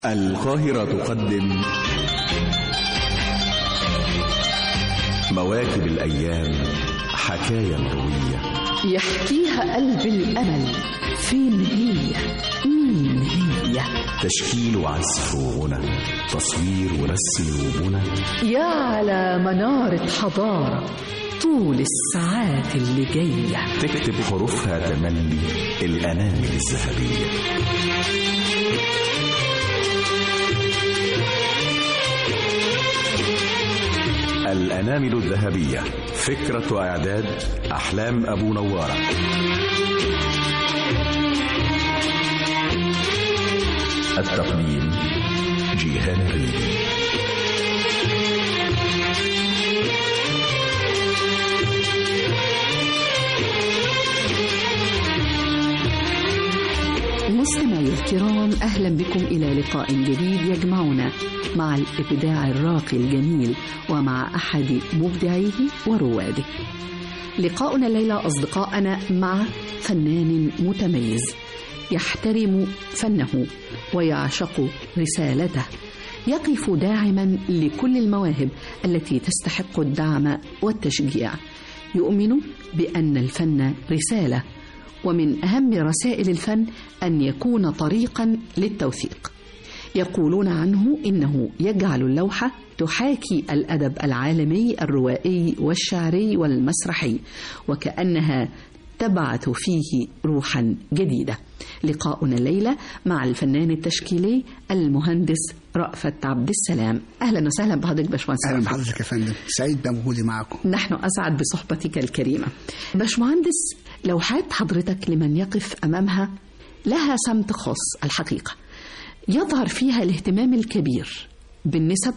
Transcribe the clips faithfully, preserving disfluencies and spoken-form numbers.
القاهرة تقدم مواكب الأيام، حكاية مروية يحكيها قلب الأمل. فين هي؟ مين هي؟ تشكيل وعزف وغنى، تصوير ورسم وبنى، يا على منارة حضارة طول الساعات اللي جاية تكتب حروفها تملي الأنامل الذهبية. الأنامل الذهبية، فكرة وإعداد أحلام أبو نوارة. التقديم جيهان الريدي. مستمعي الكرام، أهلا بكم إلى لقاء جديد يجمعنا مع الإبداع الراقي الجميل ومع أحد مبدعيه ورواده. لقاؤنا الليلة أصدقائنا مع فنان متميز يحترم فنه ويعشق رسالته، يقف داعما لكل المواهب التي تستحق الدعم والتشجيع، يؤمن بأن الفن رسالة، ومن أهم رسائل الفن أن يكون طريقا للتوثيق. يقولون عنه إنه يجعل اللوحة تحاكي الأدب العالمي الروائي والشعري والمسرحي، وكأنها تبعث فيه روحا جديدة. لقاؤنا الليلة مع الفنان التشكيلي المهندس رأفت عبد السلام. أهلا وسهلا بحضرتك باشمهندس. أهلا بحضرتك يا فندم، سعيد بوجودي معكم. نحن أسعد بصحبتك الكريمة. باشمهندس، لوحات حضرتك لمن يقف أمامها لها سمت خاص الحقيقة، يظهر فيها الاهتمام الكبير بالنسب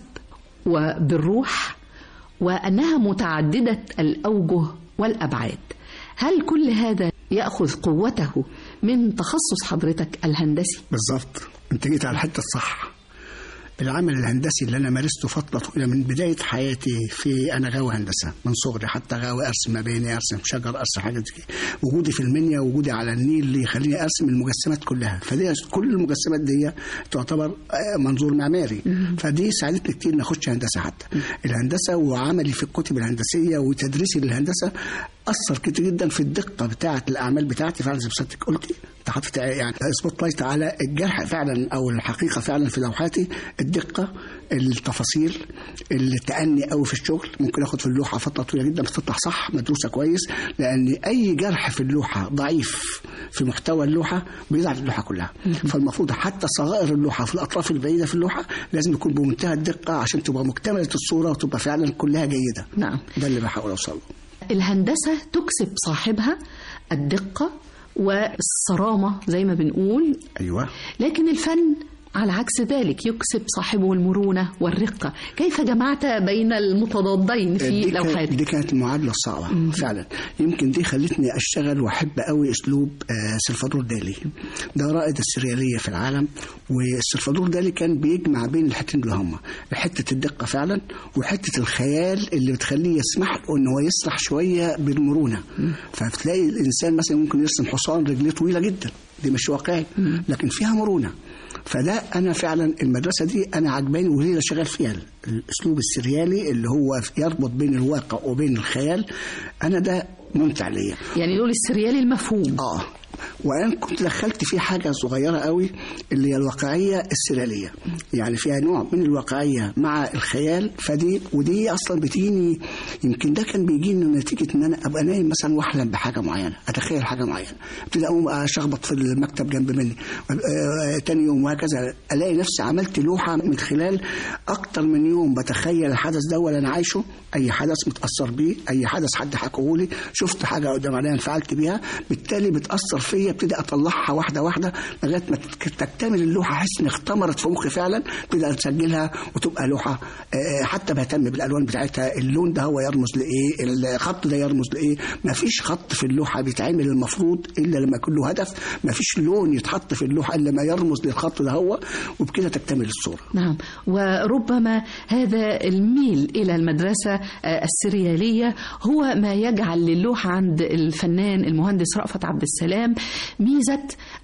وبالروح، وأنها متعددة الأوجه والأبعاد. هل كل هذا يأخذ قوته من تخصص حضرتك الهندسي؟ بالضبط، انت جيت على الحتة الصح. العمل الهندسي اللي أنا مارسته فترة طويلة من بداية حياتي، في أنا غاوي هندسة من صغري، حتى غاوي أرسم مباني، أرسم شجر، أرسم حاجات كده. وجودي في المنيا وجودي على النيل اللي يخليني أرسم المجسمات كلها، فدي كل المجسمات دي تعتبر منظور معماري، فدي ساعدتني كتير إن أخش هندسة. حتى الهندسة وعملي في الكتب الهندسية وتدريسي للهندسة أثر كتير جدا في الدقة بتاعة الأعمال بتاعتي. فعلا زي ما سيادتك قلتي، حطيت يعني سبوت لايت على الجرح فعلا أو الحقيقة فعلا في لوحاتي، الدقة، التفاصيل، التأني قوي في الشغل. ممكن اخد في اللوحة فترة طويلة جدا بتطلع صح مدروسة كويس، لأن أي جرح في اللوحة ضعيف في محتوى اللوحة بيضعف اللوحة كلها. فالمفروض حتى صغائر اللوحة في الأطراف البعيدة في اللوحة لازم يكون بمنتهى الدقة عشان تبقى مكتملة الصورة وتبقى فعلا كلها جيدة. نعم، ده اللي بحاول أوصله. الهندسة تكسب صاحبها الدقة والصرامة زي ما بنقول، أيوة، لكن الفن على عكس ذلك يكسب صاحبه المرونة والرقة. كيف جمعت بين المتضادين في لوحاتك؟ دي كانت المعادلة الصعبة. مم. فعلا يمكن دي خلتني أشتغل وأحب قوي أسلوب آه سلفادور دالي. ده رائد السريالية في العالم، والسلفادور دالي كان بيجمع بين الحتتين اللي هما حتة الدقة فعلا وحتة الخيال اللي بتخليه يسمح له إن هو يسرح شوية بالمرونة. مم. فبتلاقي الإنسان مثلا ممكن يرسم حصان رجليه طويلة جدا، دي مش واقعي، لكن فيها مرونة. فده أنا فعلا المدرسة دي أنا عجباني وهي اللي شغال فيها، الأسلوب السريالي اللي هو يربط بين الواقع وبين الخيال. أنا ده ممتع ليا، يعني دول السريالي المفهوم. آه وأنا كنت دخلت فيه حاجة صغيرة قوي اللي هي الواقعية السريالية، يعني فيها نوع من الواقعية مع الخيال. فدي ودي أصلا بتيني، يمكن ده كان بيجيني نتيجة إن أنا أبقى نايم مثلا وأحلم بحاجة معينة، أتخيل حاجة معينة، ابتدي أقوم أشخبط في المكتب جنب مني، آه تاني يوم وهكذا ألاقي نفسي عملت لوحة من خلال أكتر من يوم بتخيل الحدث ده ولا أنا عايشه، أي حدث متأثر بيه، أي حدث حد حكولي، شفت حاجة قدام عيني انفعلت بيها، بالتالي بتأثر فيا، ابتدي اطلعها واحده واحده لغايه ما تكتمل اللوحه، احس ان اختمرت في مخي فعلا، ابتدي اسجلها وتبقى لوحه. حتى بهتم بالالوان بتاعتها، اللون ده هو يرمز لايه، الخط ده يرمز لايه. ما فيش خط في اللوحه بيتعمل المفروض الا لما يكون له هدف، ما فيش لون يتحط في اللوحه الا ما يرمز للخط ده هو، وبكده تكتمل الصوره. نعم، وربما هذا الميل الى المدرسه السرياليه هو ما يجعل للوحه عند الفنان المهندس رأفت عبد السلام ميزة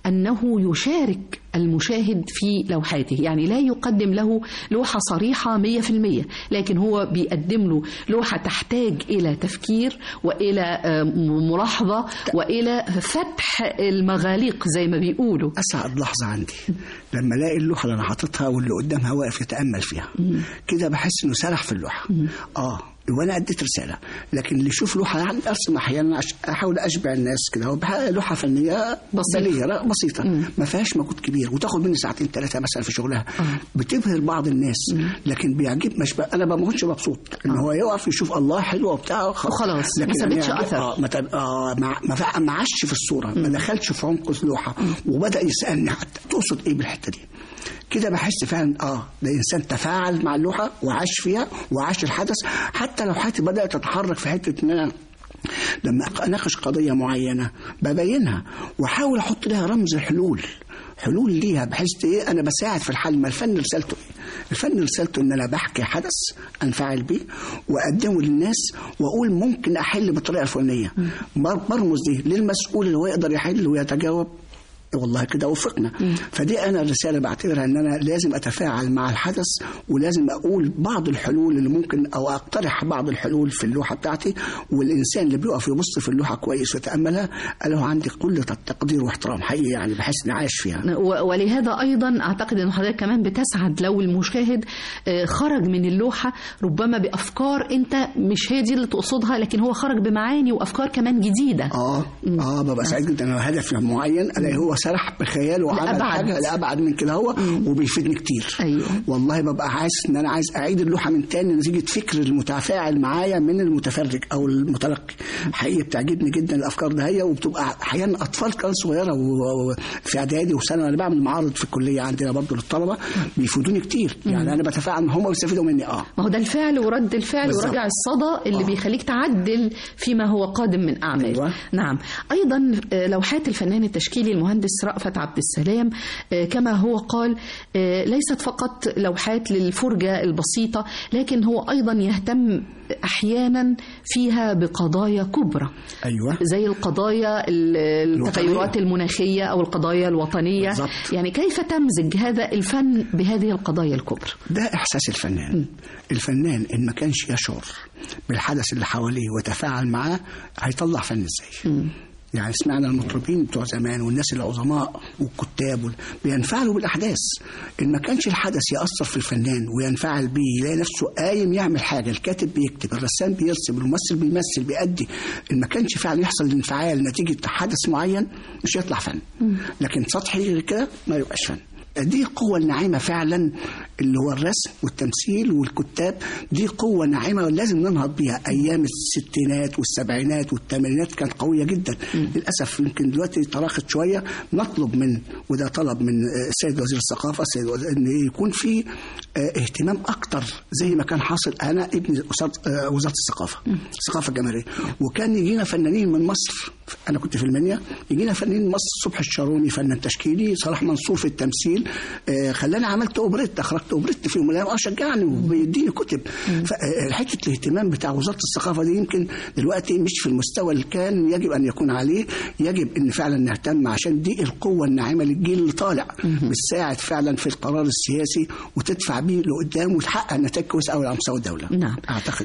أنه يشارك المشاهد في لوحاته، يعني لا يقدم له لوحة صريحة مية في المية، لكن هو بيقدم له لوحة تحتاج إلى تفكير وإلى ملاحظة وإلى فتح المغاليق زي ما بيقولوا. أسعد لحظة عندي لما ألاقي اللوحة اللي أنا حاططها واللي قدامها واقف يتأمل فيها كده، بحس إنه سرح في اللوحة. آه وانا اديت رساله. لكن اللي يشوف لوحه يعني ارسم احيانا احاول اشبع الناس كده، هو لوحه فنيه بسيطه بسيطه مم. ما فيهاش مجهود كبير وتاخد مني ساعتين ثلاثه مثلا في شغلها. مم. بتبهر بعض الناس. مم. لكن بيعجب مش ب... انا ما بكونش مبسوط ان هو يقف يشوف الله حلوه وبتاع وخلاص، لكن ما سابتش يعني اثر. اه ما آه ما ما عادش في الصوره. مم. ما دخلش في عمق اللوحه. مم. وبدا يسالني حتى تقصد ايه بالحته دي كده. بحس فعلا اه ده انسان تفاعل مع اللوحه وعاش فيها وعاش الحدث. حتى لو حياتي بدات تتحرك في حته ان انا لما اناقش قضيه معينه ببينها واحاول احط لها رمز حلول حلول ليها، بحيث ايه انا بساعد في الحل. ما الفن رسالته ايه؟ الفن رسالته ان انا بحكي حدث انفعل بيه واقدمه للناس واقول ممكن احل بالطريقه الفلانيه. برمز دي للمسؤول اللي هو يقدر يحل ويتجاوب والله كده وفقنا. مم. فدي أنا الرسالة بعتبرها أن أنا لازم أتفاعل مع الحدث ولازم أقول بعض الحلول اللي ممكن أو أقترح بعض الحلول في اللوحة بتاعتي. والإنسان اللي بيقف يبص في اللوحة كويس ويتأملها له عندي كل التقدير واحترام حقيقي، يعني بحس إني عايش فيها. ولهذا أيضا أعتقد أن حضرتك كمان بتسعد لو المشاهد خرج من اللوحة ربما بأفكار أنت مش هي دي اللي تقصدها، لكن هو خرج بمعاني وأفكار كمان جديدة. آه مم. آه ببقى سعيد جدا. أنا هدف معين ألاقي هو سرح بخياله وعمل حاجه لأبعد من كده هو وبيفيدني كتير. أيوة. والله ببقى حاسس ان انا عايز اعيد اللوحه من تاني نتيجه فكر المتفاعل معايا من المتفرج او المتلقي. حقيقه بتعجبني جدا الافكار ده هي، وبتبقى احيانا اطفال كان صغيره وفي اعدادي وثانوي. انا بعمل معارض في الكليه عندنا برضه للطلبه بيفيدوني كتير. يعني انا بتفاعل هم ويستفيدوا مني. اه ما هو ده الفعل ورد الفعل بالزبط. ورجع الصدى اللي آه. بيخليك تعدل فيما هو قادم من اعمال. أيوة. نعم. ايضا لوحات الفنان التشكيلي المهندس رأفت عبد السلام كما هو قال ليست فقط لوحات للفرجة البسيطة، لكن هو أيضا يهتم أحيانا فيها بقضايا كبرى. أيوة. زي القضايا التغيرات المناخية أو القضايا الوطنية. بالزبط. يعني كيف تمزج هذا الفن بهذه القضايا الكبرى؟ ده إحساس الفنان. م. الفنان إن ما كانش يشعر بالحدث اللي حواليه وتفاعل معاه هيطلع فن إزاي؟ م. يعني سمعنا المطربين بتوع زمان والناس العظماء والكتاب بينفعلوا بالأحداث. إن ما كانش الحدث يأثر في الفنان وينفعل بيه يلاقي نفسه قايم يعمل حاجة، الكاتب بيكتب، الرسام بيرسم، الممثل بيمثل، بيأدي. إن ما كانش فعلا يحصل الانفعال نتيجة حدث معين مش يطلع فن. لكن سطحي كده ما يبقاش فن. دي قوة ناعمة فعلا اللي هو الرسم والتمثيل والكتاب. دي قوة ناعمة ولازم ننهض بيها. أيام الستينات والسبعينات والثمانينات كانت قوية جدا. م. للأسف يمكن دلوقتي تراخت شوية. نطلب من وده طلب من السيد وزير الثقافة السيد وزير أن يكون في اهتمام أكتر زي ما كان حاصل. أنا ابن وزارة الثقافة م. الثقافة الجماهيرية، وكان يجينا فنانين من مصر. أنا كنت في المنيا يجينا فنانين من مصر. صبحي الشاروني فنان تشكيلي، صلاح منصور في التمثيل. آه خلاني عملت اوبريت، اخرجت اوبريت في يوم اه شجعني وبيديني كتب. فحته الاهتمام بتاع وزاره الثقافه دي يمكن دلوقتي مش في المستوى اللي كان يجب ان يكون عليه. يجب ان فعلا نهتم عشان دي القوه الناعمه للجيل اللي طالع بتساعد فعلا في القرار السياسي وتدفع بيه لقدام وتحقق نتائج كويسه قوي على مستوى الدوله. نعم. اعتقد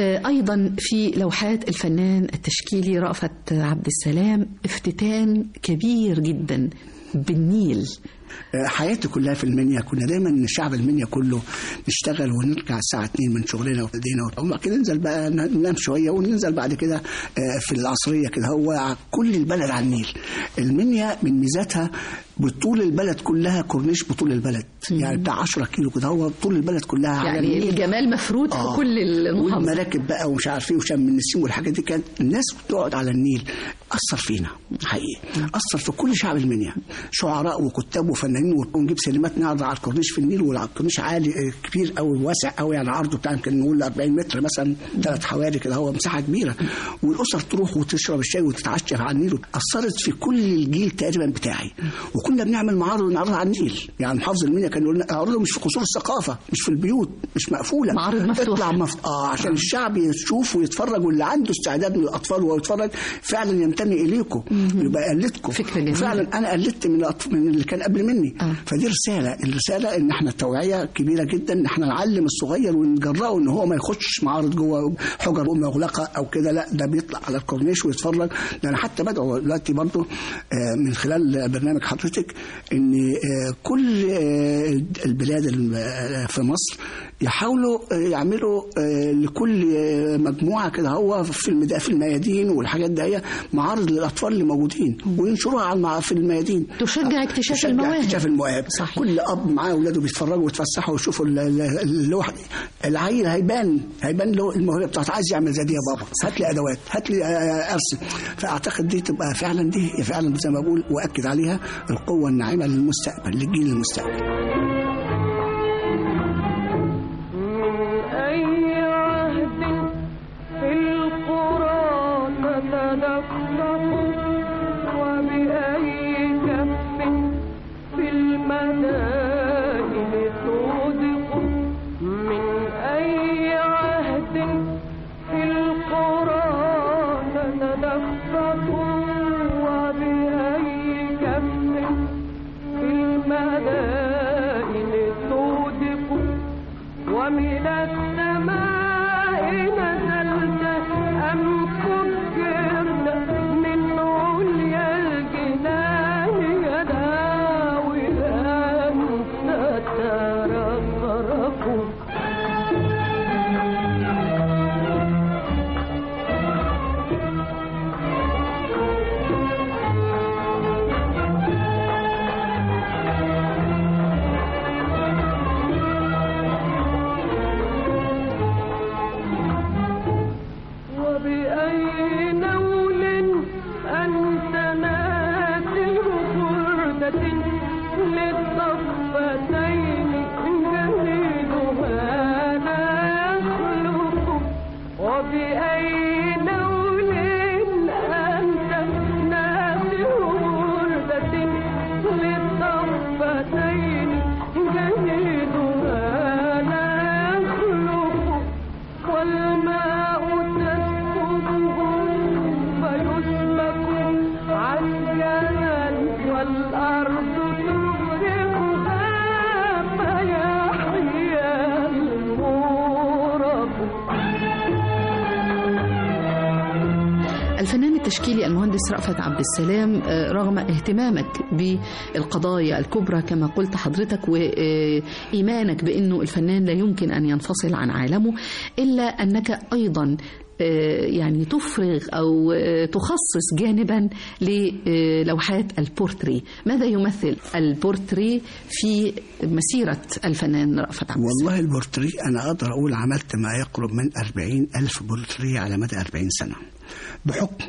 ايضا في لوحات الفنان التشكيلي رأفت عبد السلام افتتان كبير جدا بالنيل. حياتي كلها في المنيا. كنا دايما شعب المنيا كله نشتغل ونرجع الساعة اتنين من شغلنا وبدينا وبعد كده ننزل بقى ننام شوية وننزل بعد كده في العصرية كده. هو كل البلد على النيل. المنيا من ميزاتها بطول البلد كلها كورنيش بطول البلد. يعني بتاع عشرة كيلو كده هو طول البلد كلها على يعني النيل. الجمال مفروض آه. في كل المحافظة. والمراكب بقى ومش عارف ايه وشم النسيم والحاجات دي. كانت الناس بتقعد على النيل. أثر فينا حقيقي. أثر في كل شعب المنيا، شعراء وكتاب فنانين ونجيب سينمات نعرض على الكورنيش في النيل، والكورنيش عالي كبير قوي واسع قوي، يعني عرضه بتاع يمكن نقول أربعين متر مثلا، ثلاث حواري كده، هو مساحه كبيره، والاسر تروح وتشرب الشاي وتتعشى على النيل. اثرت في كل الجيل تقريبا بتاعي. وكنا بنعمل معارض ونعرضها على النيل، يعني محافظ المنيا كان يقول لنا اعرضوا مش في قصور الثقافه، مش في البيوت، مش مقفوله، معارض مفتوحه مفت... اه عشان الشعب يشوف ويتفرج، واللي عنده استعداد من الاطفال وهو يتفرج فعلا ينتمي اليكم، يبقى قلدكم. فعلا انا قلدت من الأطف... من اللي كان قبل مني. آه. فدي رساله، الرساله ان احنا توعيه كبيره جدا، ان احنا نعلم الصغير ونجرأه ان هو ما يخش معارض جوه حجر مغلقه او كده، لا ده بيطلع على الكورنيش ويتفرج. ده انا حتى بدعو دلوقتي برضه من خلال برنامج حضرتك ان كل البلاد في مصر يحاولوا يعملوا لكل مجموعه كده هو في في الميادين والحاجات دي معارض للاطفال اللي موجودين، وينشروها على في الميادين، تشجع اكتشاف تشجع المواهب. اكتشاف المواهب. صحيح. كل اب معاه اولاده بيتفرجوا ويتفسحوا ويشوفوا اللوحه، العيل هيبان هيبان له الموهبه بتاعته، عايز يعمل زي دي يا بابا، هات لي ادوات، هات لي ارسم. فاعتقد دي تبقى فعلا، دي فعلا زي ما بقول واكد عليها القوه الناعمه للمستقبل، للجيل المستقبل. الفنان التشكيلي المهندس رأفت عبد السلام، رغم اهتمامك بالقضايا الكبرى كما قلت حضرتك وإيمانك بأنه الفنان لا يمكن أن ينفصل عن عالمه، إلا أنك أيضا يعني تفرغ أو تخصص جانبا للوحات البورتري. ماذا يمثل البورتري في مسيرة الفنان رأفت عبد السلام؟ والله البورتري أنا أقدر أقول عملت ما يقرب من أربعين ألف بورتري على مدى أربعين سنة، بحكم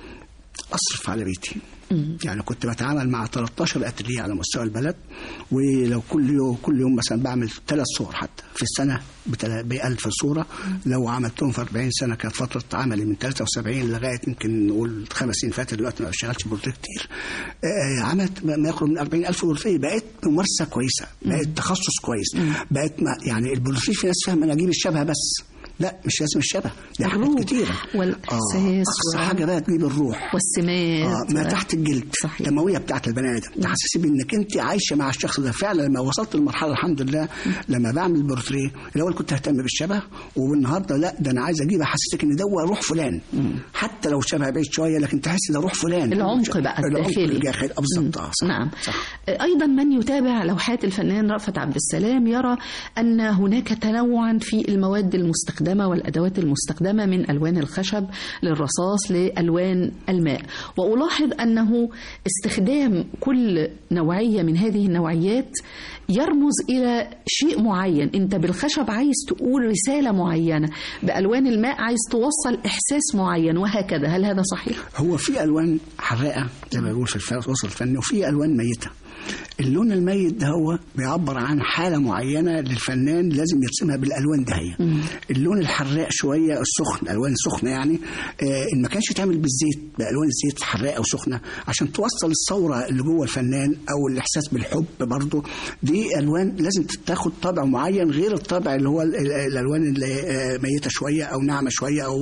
أصرف على بيتي. يعني كنت بتعامل مع ثلاثة عشر أتليه على مستوى البلد، ولو كل يوم كل يوم مثلا بعمل ثلاث صور حتى في السنة بألف صورة. لو عملتهم في أربعين سنة كانت فترة عملي من ثلاثة وسبعين لغاية يمكن نقول خمس سنين فاتت، دلوقتي ما بشتغلش بورتريه كتير. آه عملت ما يقرب من أربعين ألف بورتريه، بقيت ممارسة كويسة، بقيت تخصص كويس، بقيت يعني البورتريه في ناس فاهمة أنا أجيب الشبه بس، لا مش لازم الشبه، دي حاجات كتيرة والإحساس آه. أقصى حاجة بقى تجيب الروح والسمات آه. ما تحت الجلد، الدموية بتاعت البني آدم، تحسسي بأنك أنت عايشة مع الشخص ده فعلا. لما وصلت للمرحلة الحمد لله لما بعمل بورتريه، الأول كنت أهتم بالشبه، والنهارده لا ده أنا عايز أجيب أحسسك إن ده روح فلان، مم. حتى لو شبه بعيد شوية لكن تحس ده روح فلان، العمق بقى الداخلي الداخلي بالظبط. نعم صح. أيضا من يتابع لوحات الفنان رأفت عبد السلام يرى أن هناك تنوعا في المواد المستخدمة والأدوات المستخدمة، من ألوان الخشب للرصاص لألوان الماء، وألاحظ أنه استخدام كل نوعية من هذه النوعيات يرمز إلى شيء معين. أنت بالخشب عايز تقول رسالة معينة، بألوان الماء عايز توصل إحساس معين، وهكذا. هل هذا صحيح؟ هو في ألوان حراقة زي ما بيقول في الوسط الفني، وفي ألوان ميتة. اللون الميت ده هو بيعبر عن حالة معينة للفنان لازم يرسمها بالألوان ده هي. اللون الحراق شوية السخن، الألوان السخنة يعني آه إن ما كانش تعمل بالزيت بألوان الزيت حراقة وسخنة عشان توصل الثورة اللي جوه الفنان أو الإحساس بالحب برضو. دي ألوان لازم تاخد طابع معين غير الطابع اللي هو الألوان اللي آه ميتة شوية أو ناعمة شوية أو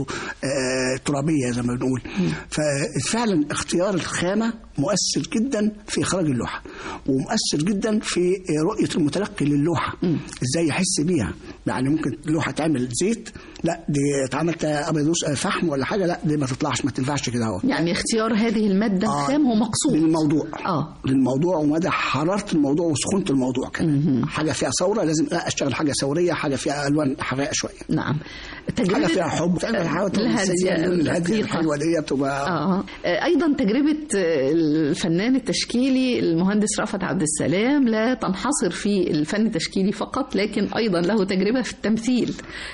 آه ترابية زي ما بنقول. ففعلا اختيار الخامة مؤثر جدا في إخراج اللوحة ومؤثر جدا في رؤية المتلقي للوحة ازاي يحس بيها. يعني ممكن لوحة تعمل زيت، لا دي اتعملت ابيض فحم ولا حاجة، لا دي ما تطلعش ما تنفعش كده اهو. يعني اختيار هذه المادة آه الخام هو مقصود للموضوع اه للموضوع ومدى حرارة الموضوع وسخونة الموضوع كمان. حاجة فيها ثورة لازم اشتغل حاجة ثورية، حاجة فيها الوان حراقة شوية. نعم. حاجة فيها حب، حاجة الهادية الحلوة دي بتبقى آه. ايضا تجربة الفنان التشكيلي المهندس رأفت عبد السلام لا تنحصر في الفن التشكيلي فقط، لكن ايضا له تجربة في التمثيل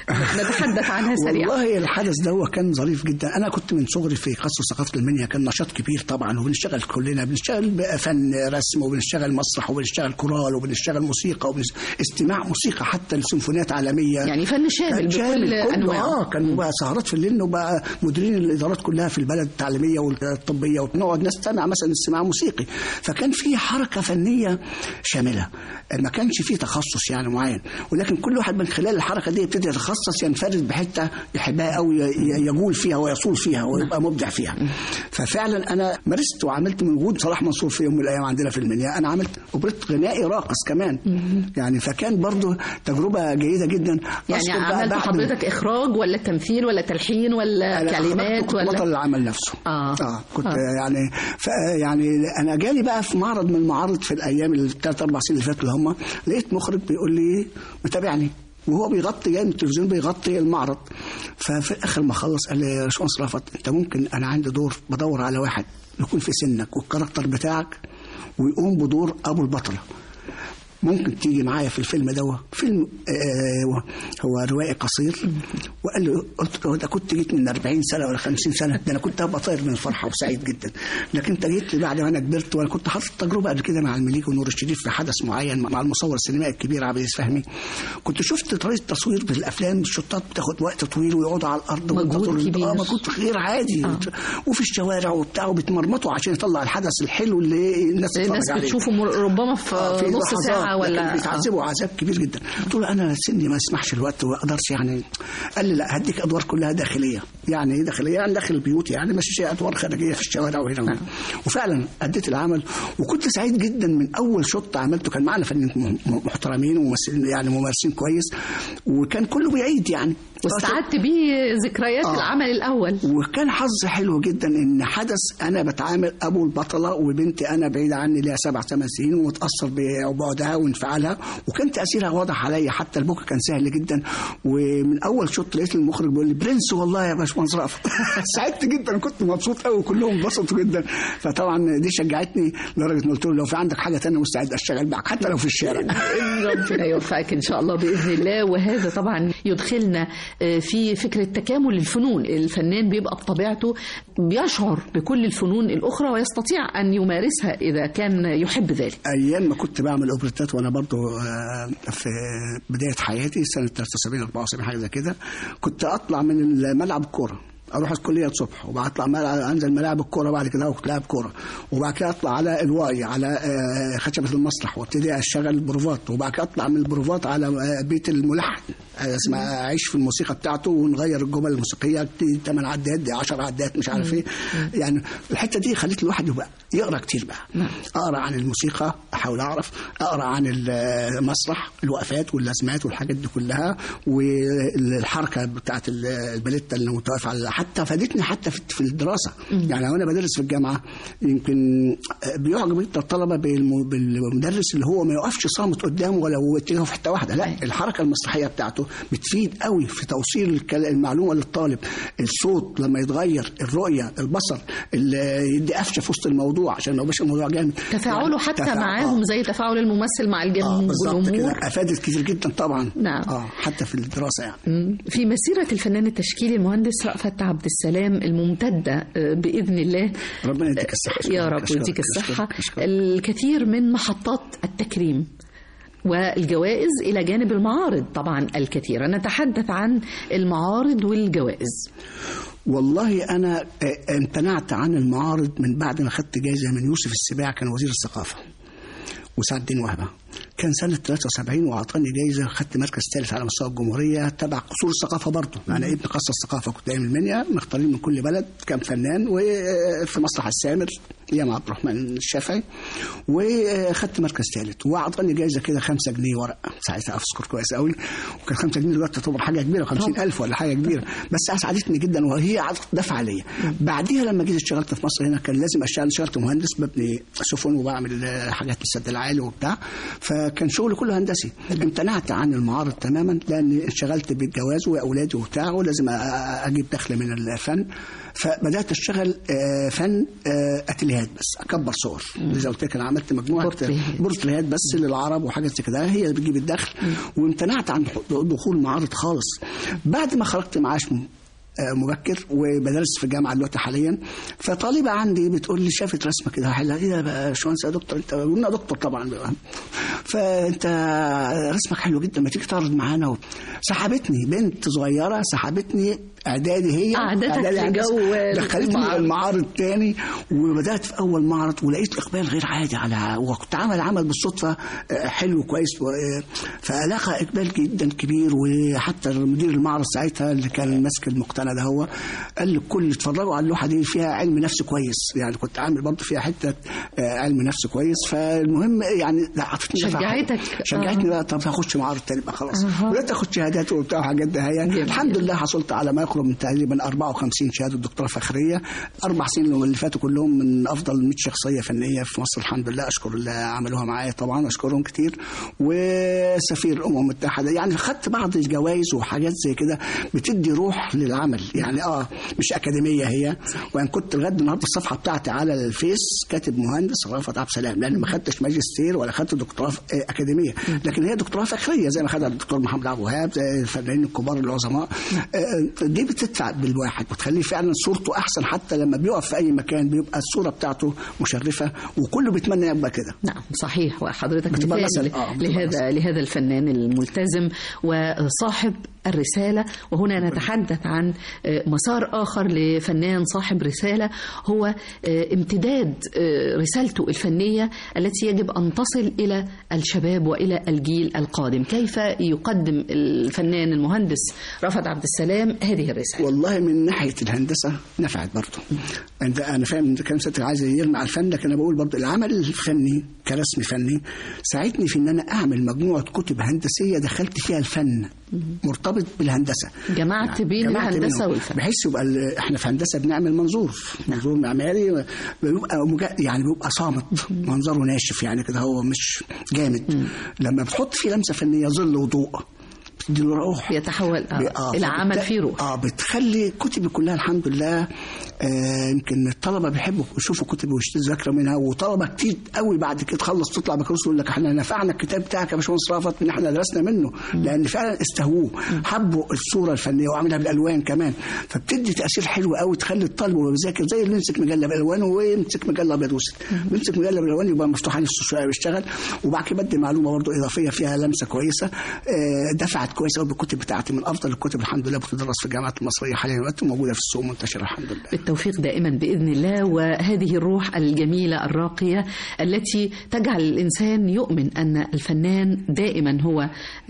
نتحدث عنها سريعا. والله الحدث ده هو كان ظريف جدا. انا كنت من صغري في قصر ثقافة المنيا، كان نشاط كبير طبعا وبنشتغل كلنا، بنشتغل فن رسم وبنشتغل مسرح وبنشتغل كورال وبنشتغل موسيقى واستماع موسيقى حتى لسيمفونيات عالمية، يعني فن شامل بكل انواعه. اه كان بقى سهرات في الليل وبقى مديرين الادارات كلها في البلد التعليميه والطبيه ونقعد نستمع مثلا استماع موسيقي. فكان في حركه فنيه شامله، ما كانش في تخصص يعني معين، ولكن كل واحد من خلال الحركه دي يبتدي يتخصص، ينفرد بحته يحبها او يجول فيها ويصول فيها ويبقى مبدع فيها. ففعلا انا مارست وعملت من وجود صلاح منصور في يوم من الايام عندنا في المنيا، انا عملت اوبريت غنائي راقص كمان يعني، فكان برضو تجربه جيده جدا. يعني عملت حضرتك اخراج ولا تمثيل ولا تلحين ولا كلمات ولا بطل العمل نفسه؟ اه, آه. كنت آه. يعني يعني انا جالي بقى في معرض من المعارض في الايام الثلاث اربع سنين اللي فاتوا اللي هم، لقيت مخرج بيقول لي متابعني وهو بيغطي جاي من التلفزيون بيغطي المعرض. ففي الاخر ما خلص قال لي يا باشمهندس رأفت انت ممكن، انا عندي دور بدور على واحد يكون في سنك والكاركتر بتاعك ويقوم بدور ابو البطله، ممكن تيجي معايا في الفيلم ده؟ فيلم آه هو روائي قصير. وقال له قلت له ده كنت جيت من أربعين سنة ولا خمسين سنة، ده انا كنت هبقى طاير من الفرحه وسعيد جدا، لكن انت جيت لي بعد ما انا كبرت. وانا كنت حاطط تجربه قبل كده مع المليك ونور الشريف في حدث معين مع المصور السينمائي الكبير عبد العزيز فهمي. كنت شفت طريقه تصوير في الافلام، الشطات بتاخد وقت طويل ويقعدوا على الارض مجهود كبير، اه مجهود غير عادي آه. وفي الشوارع وبتاع وبتمرمطوا عشان يطلع الحدث الحلو اللي الناس الناس بتشوفه ربما في, آه في نص ساعه ولا بيتعذبوا عذاب كبير جدا. قلت له انا سني ما يسمحش الوقت وما اقدرش يعني. قال لي لا هديك ادوار كلها داخليه. يعني ايه داخليه؟ يعني داخل البيوت، يعني مش شيء ادوار خارجيه في الشوارع وهنا وهنا. وفعلا اديت العمل وكنت سعيد جدا من اول شوط عملته. كان معنا فنانين محترمين وممثلين يعني ممارسين كويس، وكان كله بيعيد يعني، واستعدت بيه ذكريات آه. العمل الاول. وكان حظ حلو جدا ان حدث انا بتعامل ابو البطله وبنتي انا بعيده عني ليها سبع ثمان سنين ومتاثر بعبادها وانفعالها، وكان تاثيرها واضح عليا، حتى البكا كان سهل جدا. ومن اول شوط لقيت المخرج بيقول لي برنس والله يا باشمهندس رأفت. سعدت جدا، كنت مبسوط قوي وكلهم انبسطوا جدا. فطبعا دي شجعتني لدرجه ما قلت له لو في عندك حاجه ثانيه مستعد اشتغل معك حتى لو في الشارع. ربنا يوفقك ان شاء الله باذن الله. وهذا طبعا يدخلنا في فكرة تكامل الفنون. الفنان بيبقى بطبيعته بيشعر بكل الفنون الأخرى ويستطيع أن يمارسها إذا كان يحب ذلك. أيام ما كنت بعمل أوبريتات وأنا برضو في بداية حياتي سنة ثلاثة وسبعين أربعة وسبعين حاجة زي كده، كنت أطلع من الملعب الكورة اروح الكليه الصبح وبعد اطلع انزل ملاعب الكوره، بعد كده اروح لاعب كوره، وبعد كده اطلع على الواي على خشبه المسرح وابتدي اشتغل بروفات، وبعد كده اطلع من البروفات على بيت الملحن اسمع اعيش في الموسيقى بتاعته ونغير الجمل الموسيقيه ثمان عدات عشر عدات مش عارف ايه. يعني الحته دي خلت الواحد يبقى يقرا كتير بقى، اقرا عن الموسيقى، احاول اعرف اقرا عن المسرح الوقفات واللازمات والحاجات دي كلها، والحركه بتاعت الباليتا اللي متوقف على، حتى فادتني حتى في الدراسه. يعني وانا بدرس في الجامعه يمكن بيعجب الطلبه بالمدرس اللي هو ما يقفش صامت قدامه ولا اتجاهه في حته واحده، لا الحركه المسرحيه بتاعته بتاعته بتفيد قوي في توصيل المعلومه للطالب. الصوت لما يتغير، الرؤيه، البصر، يدي قفشه في وسط الموضوع عشان ما يبقاش الموضوع جامد. تفاعله يعني حتى تفاعل معاهم آه. زي تفاعل الممثل مع الجمهور. آه بالظبط كده، افادت كتير جدا طبعا. نعم. اه حتى في الدراسه يعني. في مسيره الفنان التشكيلي المهندس رأفت عبد السلام الممتده باذن الله، ربنا يديك الصحه يا رب ويديك الصحه، الكثير من محطات التكريم والجوائز إلى جانب المعارض طبعا الكثيرة. نتحدث عن المعارض والجوائز. والله أنا امتنعت عن المعارض من بعد ما خدت جايزة من يوسف السباع، كان وزير الثقافة، وسعد الدين وهبة، كان سنة ثلاثة وسبعين وأعطاني جايزة، خدت مركز ثالث على مستوى الجمهورية تبع قصور الثقافة برضه. أنا ابن قصر الثقافة، كنت من المنيا، مختارين من كل بلد كم فنان، وفي مسرح السامر أيام عبد الرحمن الشافعي، وخدت مركز ثالث، وأعطاني جايزة كده خمسة جنيه ورقة، ساعتها أذكر كويس قوي، وكان خمسة جنيه دلوقتي تعتبر حاجة كبيرة، وخمسين ألف ولا حاجة كبيرة، بس أسعدتني جدا وهي دفع عليا. بعديها لما جيت اشتغلت في مصر هنا كان لازم أشتغل، اشتغلت مهندس ببني سفن وبعمل حاجات للسد العالي وبتاع، فكان شغلي كله هندسي. امتنعت عن المعارض تماما لأني انشغلت بالجواز وأولادي وبتاع، ولازم أجيب دخل من الفن، فبدأت أشتغل فن أتليهات بس، أكبر صور. زي قلت لك أنا عملت مجموعة بورتريهات بس للعرب وحاجات زي كده، هي اللي بتجيب الدخل. وامتنعت عن دخول معارض خالص. بعد ما خرجت معاش مبكر وبدرس في الجامعه دلوقتي حاليا، فطالبه عندي بتقول لي شافت رسمه كده حلوه، ايه ده بقى يا باشمهندس يا دكتور؟ انت قلنا دكتور طبعا بقى، فانت رسمك حلو جدا، ما تيجي تعرض معانا. سحبتني بنت صغيره، سحبتني اعدادي، هي اعدادي دخلتني المعارض تاني، وبدات في اول معرض ولقيت اقبال غير عادي على، وكنت عامل عمل بالصدفه حلو كويس، فلاقى اقبال جدا كبير. وحتى مدير المعرض ساعتها اللي كان ماسك المقتنى ده هو قال لي الكل اتفرجوا على اللوحه دي، فيها علم نفس كويس، يعني كنت عامل برضه فيها حته علم نفس كويس. فالمهم يعني شجعتك شجعتني بقى، طب هخش معارض تاني بقى خلاص، بدات اخد شهادات وبتاع وحاجات ده. يعني الحمد لله حصلت على ما يقرب من تقريبا أربعة وخمسين شهاده دكتوراه فخريه، اربع سنين اللي فاتوا كلهم من افضل مئة شخصيه فنيه في مصر، الحمد لله، اشكر اللي عملوها معايا طبعا، اشكرهم كتير. وسفير الامم المتحده، يعني خدت بعض الجوائز وحاجات زي كده بتدي روح للعمل، يعني اه مش اكاديميه هي. وان كنت لغايه النهارده الصفحه بتاعتي على الفيس كاتب مهندس رأفت عبد السلام، لان ما خدتش ماجستير ولا خدت دكتوراه اكاديميه، لكن هي دكتوراه فخريه زي ما خدها الدكتور محمد عبد الوهاب، زي الفنانين الكبار العظماء. دي بتدفع بالواحد وتخليه فعلا صورته احسن، حتى لما بيقف في اي مكان بيبقى الصوره بتاعته مشرفه وكله بيتمنى يبقى كده. نعم صحيح، وحضرتك مثال آه لهذا لهذا الفنان الملتزم وصاحب الرسالة. وهنا نتحدث عن مسار آخر لفنان صاحب رسالة، هو امتداد رسالته الفنية التي يجب أن تصل إلى الشباب وإلى الجيل القادم. كيف يقدم الفنان المهندس رأفت عبد السلام هذه الرسالة؟ والله من ناحية الهندسة نفعت برضه. أنا فاهم إن كلام ستر عايز يرمي على الفن، لكن أنا بقول برضه العمل الفني كرسم فني ساعدني في إن أنا أعمل مجموعة كتب هندسية دخلت فيها الفن مرتبط بالهندسة، جمعت بين الهندسة والفن، بحيث يبقى احنا في هندسة بنعمل منظور منظور معماري بيبقى يعني بيبقى صامت، منظره ناشف يعني كده، هو مش جامد. م. لما بتحط فيه لمسة فنية ظل وضوء بتدي له روح، يتحول آه. آه الى عمل فيه روح. اه بتخلي كتبي كلها الحمد لله. آه يمكن الطلبه بيحبوا يشوفوا كتبي ويستذكروا منها، وطلبه كتير قوي بعد كده تخلص تطلع بكروس يقول لك احنا نفعنا الكتاب بتاعك يا باشمهندس رأفت، ان احنا درسنا منه، م. لان فعلا استهووه، حبوا الصوره الفنيه وعملها بالالوان كمان، فبتدي تاثير حلو قوي تخلي الطالب وهو بيذاكر زي اللي يمسك مجله بالالوان ويمسك مجله ابيض واسود، بيمسك مجله بالالوان يبقى مفتوح عليه شويه ويشتغل، وبعد كده بدي معلومه برضه اضافيه فيها لمسه كويسه. آه دفعت كويس قوي بالكتب بتاعتي، من افضل الكتب الحمد لله بتدرس في الجامعات المصريه حاليا دلوقتي وموجوده في السوق منتشره الحمد لله. بالتوفيق دائما باذن الله، وهذه الروح الجميله الراقيه التي تجعل الانسان يؤمن ان الفنان دائما هو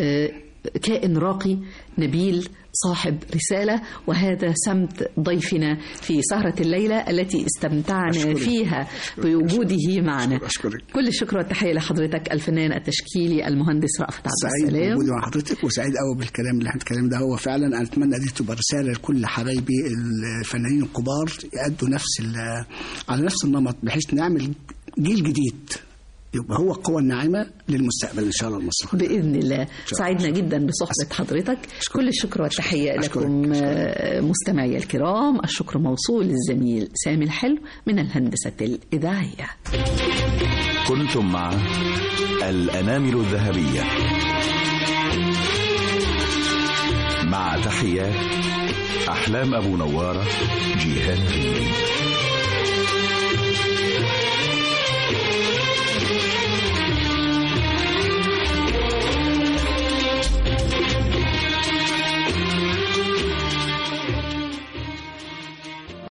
كائن راقي نبيل صاحب رسالة. وهذا سمت ضيفنا في سهرة الليلة التي استمتعنا أشكرك. فيها بوجوده معنا. أشكرك. كل الشكر والتحية لحضرتك الفنان التشكيلي المهندس رأفت عبد السلام. سعيد بوجودي مع حضرتك، وسعيد قوي بالكلام اللي هنتكلم ده. هو فعلا أنا أتمنى دي تبقى رسالة لكل حبايبي الفنانين الكبار يأدوا نفس على نفس النمط، بحيث نعمل جيل جديد يبقى هو القوة الناعمة للمستقبل إن شاء الله المصري. بإذن الله. سعدنا جدا بصحبة حضرتك. كل الشكر والتحية لكم مستمعي الكرام. الشكر موصول للزميل سامي الحلو من الهندسة الإذاعية. كنتم مع الأنامل الذهبية مع تحيات أحلام أبو نوارة، جيهان ريدي.